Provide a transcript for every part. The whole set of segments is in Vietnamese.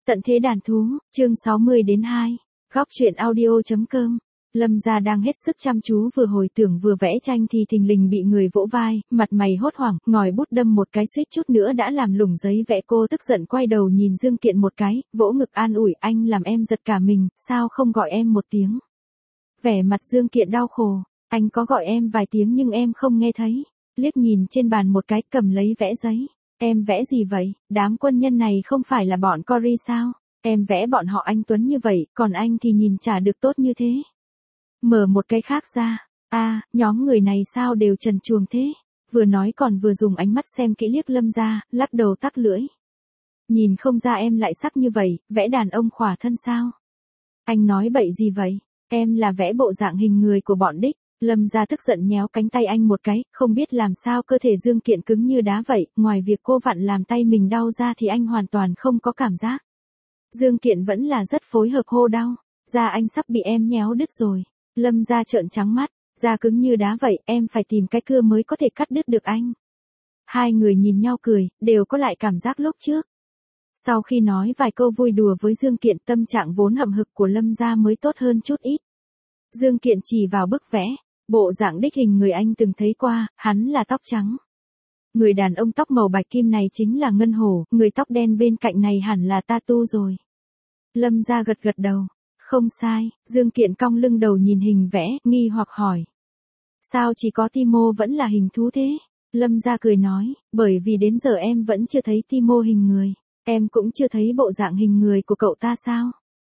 Tận thế đàn thú, chương 60 đến 2. Góc truyện audio.com. Lâm Gia đang hết sức chăm chú vừa hồi tưởng vừa vẽ tranh thì thình lình bị người vỗ vai, mặt mày hốt hoảng, ngòi bút đâm một cái suýt chút nữa đã làm lủng giấy vẽ. Cô tức giận quay đầu nhìn Dương Kiện một cái, vỗ ngực an ủi, anh làm em giật cả mình, sao không gọi em một tiếng. Vẻ mặt Dương Kiện đau khổ, anh có gọi em vài tiếng nhưng em không nghe thấy. Liếc nhìn trên bàn một cái, cầm lấy vẽ giấy. Em vẽ gì vậy, đám quân nhân này không phải là bọn Cory sao? Em vẽ bọn họ anh tuấn như vậy, còn anh thì nhìn chả được tốt như thế. Mở một cái khác ra, nhóm người này sao đều trần truồng thế? Vừa nói còn vừa dùng ánh mắt xem kỹ liếc Lâm Gia, lắc đầu tắc lưỡi. Nhìn không ra em lại sắc như vậy, vẽ đàn ông khỏa thân sao? Anh nói bậy gì vậy? Em là vẽ bộ dạng hình người của bọn đích. Lâm Gia tức giận nhéo cánh tay anh một cái, không biết làm sao cơ thể Dương Kiện cứng như đá vậy, ngoài việc cô vặn làm tay mình đau ra thì anh hoàn toàn không có cảm giác. Dương Kiện vẫn là rất phối hợp hô đau, da anh sắp bị em nhéo đứt rồi. Lâm Gia trợn trắng mắt, da cứng như đá vậy, em phải tìm cái cưa mới có thể cắt đứt được anh. Hai người nhìn nhau cười, đều có lại cảm giác lúc trước. Sau khi nói vài câu vui đùa với Dương Kiện, tâm trạng vốn hậm hực của Lâm Gia mới tốt hơn chút ít. Dương Kiện chỉ vào bức vẽ. Bộ dạng đích hình người anh từng thấy qua, hắn là tóc trắng. Người đàn ông tóc màu bạch kim này chính là Ngân Hổ, người tóc đen bên cạnh này hẳn là Tatu rồi. Lâm Gia gật gật đầu. Không sai, Dương Kiện cong lưng đầu nhìn hình vẽ, nghi hoặc hỏi. Sao chỉ có Timo vẫn là hình thú thế? Lâm Gia cười nói, bởi vì đến giờ em vẫn chưa thấy Timo hình người, em cũng chưa thấy bộ dạng hình người của cậu ta sao?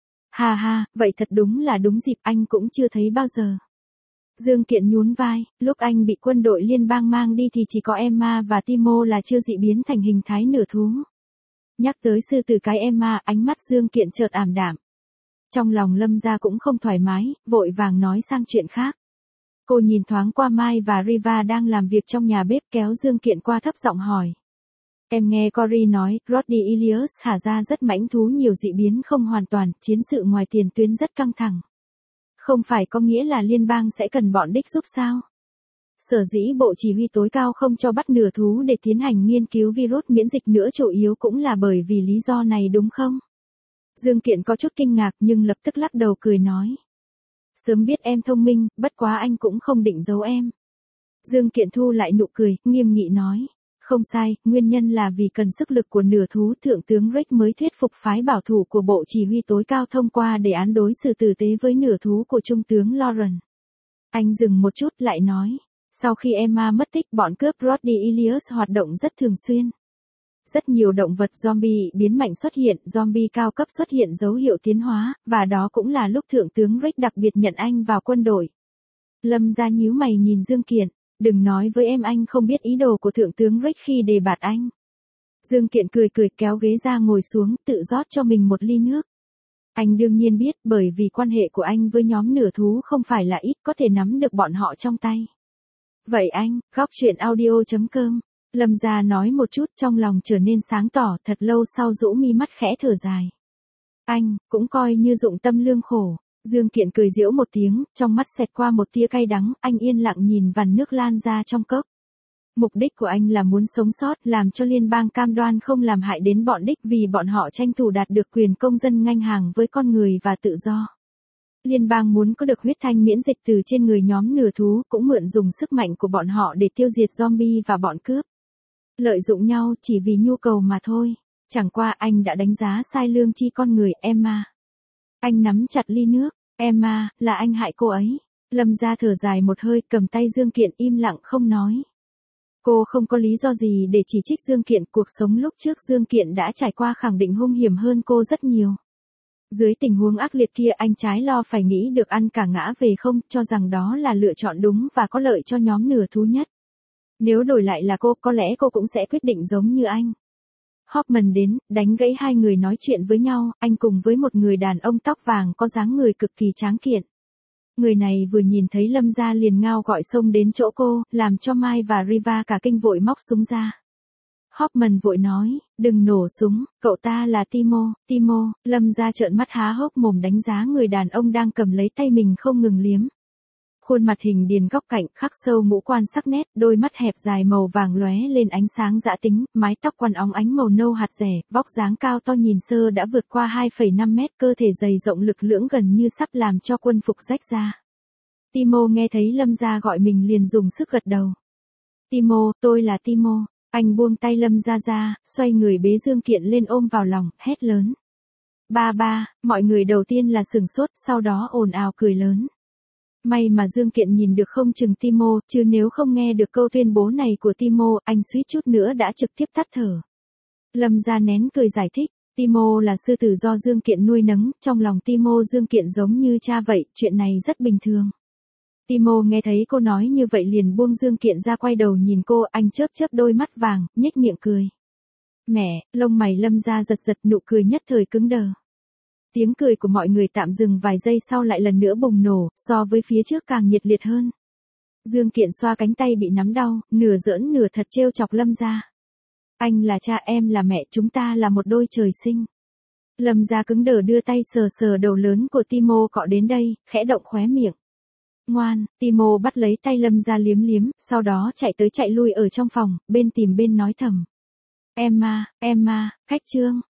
Ha ha, vậy thật đúng là đúng dịp, anh cũng chưa thấy bao giờ. Dương Kiện nhún vai, lúc anh bị quân đội liên bang mang đi thì chỉ có Emma và Timo là chưa dị biến thành hình thái nửa thú. Nhắc tới sư tử cái Emma, ánh mắt Dương Kiện chợt ảm đạm. Trong lòng Lâm Gia cũng không thoải mái, vội vàng nói sang chuyện khác. Cô nhìn thoáng qua Mai và Riva đang làm việc trong nhà bếp, kéo Dương Kiện qua thấp giọng hỏi. Em nghe Cory nói, Roddy Ilias thả ra rất mãnh thú nhiều dị biến không hoàn toàn, chiến sự ngoài tiền tuyến rất căng thẳng. Không phải có nghĩa là liên bang sẽ cần bọn đích giúp sao? Sở dĩ bộ chỉ huy tối cao không cho bắt nửa thú để tiến hành nghiên cứu virus miễn dịch nữa chủ yếu cũng là bởi vì lý do này đúng không? Dương Kiện có chút kinh ngạc nhưng lập tức lắc đầu cười nói. Sớm biết em thông minh, bất quá anh cũng không định giấu em. Dương Kiện thu lại nụ cười, nghiêm nghị nói. Không sai, nguyên nhân là vì cần sức lực của nửa thú, Thượng tướng Rick mới thuyết phục phái bảo thủ của Bộ Chỉ huy tối cao thông qua đề án đối xử tử tế với nửa thú của Trung tướng Lauren. Anh dừng một chút lại nói, sau khi Emma mất tích bọn cướp Roddy Ilias hoạt động rất thường xuyên. Rất nhiều động vật zombie biến mạnh xuất hiện, zombie cao cấp xuất hiện dấu hiệu tiến hóa, và đó cũng là lúc Thượng tướng Rick đặc biệt nhận anh vào quân đội. Lâm Gia nhíu mày nhìn Dương Kiện. Đừng nói với em anh không biết ý đồ của Thượng tướng Rick khi đề bạt anh. Dương Kiện cười kéo ghế ra ngồi xuống, tự rót cho mình một ly nước. Anh đương nhiên biết, bởi vì quan hệ của anh với nhóm nửa thú không phải là ít, có thể nắm được bọn họ trong tay. Vậy anh, góc truyện audio.com. Lâm Gia nói một chút, trong lòng trở nên sáng tỏ, thật lâu sau rũ mi mắt khẽ thở dài. Anh, cũng coi như dụng tâm lương khổ. Dương Kiện cười giễu một tiếng, trong mắt xẹt qua một tia cay đắng, anh yên lặng nhìn vằn nước lan ra trong cốc. Mục đích của anh là muốn sống sót, làm cho liên bang cam đoan không làm hại đến bọn đích vì bọn họ tranh thủ đạt được quyền công dân ngang hàng với con người và tự do. Liên bang muốn có được huyết thanh miễn dịch từ trên người nhóm nửa thú, cũng mượn dùng sức mạnh của bọn họ để tiêu diệt zombie và bọn cướp. Lợi dụng nhau chỉ vì nhu cầu mà thôi. Chẳng qua anh đã đánh giá sai lương tri con người Emma. Anh nắm chặt ly nước, Emma, là anh hại cô ấy. Lâm Gia thở dài một hơi, cầm tay Dương Kiện im lặng không nói. Cô không có lý do gì để chỉ trích Dương Kiện, cuộc sống lúc trước Dương Kiện đã trải qua khẳng định hung hiểm hơn cô rất nhiều. Dưới tình huống ác liệt kia anh trái lo phải nghĩ được ăn cả ngã về không, cho rằng đó là lựa chọn đúng và có lợi cho nhóm nửa thú nhất. Nếu đổi lại là cô, có lẽ cô cũng sẽ quyết định giống như anh. Hoffman đến, đánh gãy hai người nói chuyện với nhau, anh cùng với một người đàn ông tóc vàng có dáng người cực kỳ tráng kiện. Người này vừa nhìn thấy Lâm Gia liền ngao gọi xông đến chỗ cô, làm cho Mai và Riva cả kinh vội móc súng ra. Hoffman vội nói, đừng nổ súng, cậu ta là Timo, Lâm Gia trợn mắt há hốc mồm đánh giá người đàn ông đang cầm lấy tay mình không ngừng liếm. Khuôn mặt hình điền góc cạnh, khắc sâu ngũ quan sắc nét, đôi mắt hẹp dài màu vàng lóe lên ánh sáng dã tính, mái tóc quăn óng ánh màu nâu hạt rẻ, vóc dáng cao to nhìn sơ đã vượt qua 2,5 mét, cơ thể dày rộng lực lưỡng gần như sắp làm cho quân phục rách ra. Timo nghe thấy Lâm Gia gọi mình liền dùng sức gật đầu. Timo, tôi là Timo. Anh buông tay Lâm Gia ra, xoay người bế Dương Kiện lên ôm vào lòng, hét lớn. Ba ba, mọi người đầu tiên là sửng sốt, sau đó ồn ào cười lớn. May mà Dương Kiện nhìn được không chừng Timo, chứ nếu không nghe được câu tuyên bố này của Timo, anh suýt chút nữa đã trực tiếp tắt thở. Lâm Gia nén cười giải thích, Timo là sư tử do Dương Kiện nuôi nấng, trong lòng Timo Dương Kiện giống như cha vậy, chuyện này rất bình thường. Timo nghe thấy cô nói như vậy liền buông Dương Kiện ra quay đầu nhìn cô, anh chớp chớp đôi mắt vàng, nhếch miệng cười. Mẹ, lông mày Lâm Gia giật giật, nụ cười nhất thời cứng đờ. Tiếng cười của mọi người tạm dừng vài giây sau lại lần nữa bùng nổ, so với phía trước càng nhiệt liệt hơn. Dương Kiện xoa cánh tay bị nắm đau, nửa giỡn nửa thật trêu chọc Lâm Gia. Anh là cha, em là mẹ, chúng ta là một đôi trời sinh. Lâm Gia cứng đờ đưa tay sờ sờ đầu lớn của Timo cọ đến đây, khẽ động khóe miệng. Ngoan, Timo bắt lấy tay Lâm Gia liếm liếm, sau đó chạy tới chạy lui ở trong phòng, bên tìm bên nói thầm. Emma, cách Trương.